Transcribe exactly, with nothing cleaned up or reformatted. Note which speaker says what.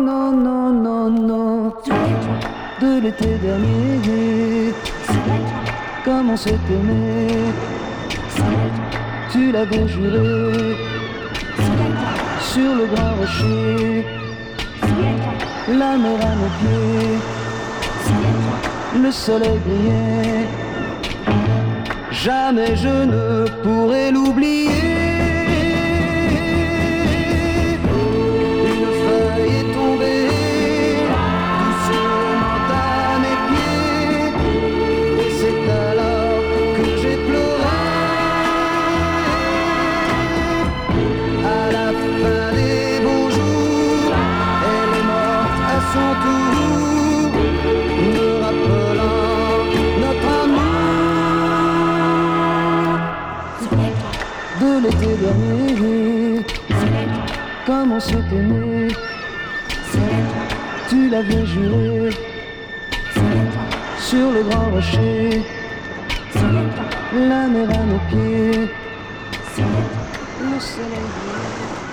Speaker 1: non, non, non, non. De l'été dernier, comme on s'est aimé, tu l'avais juré, sur le grand rocher, la mer à nos pieds, le soleil brillait, jamais je ne pourrai l'oublier. Une feuille est tombée doucement à mes pieds, et c'est alors que j'ai pleuré. À la fin des beaux jours, elle est morte à son tour, me rappelant notre amour de l'été dernier. Comme on s'est aimé, tu l'avais juré, sur le grand rocher, la mer à nos pieds, le soleil brille.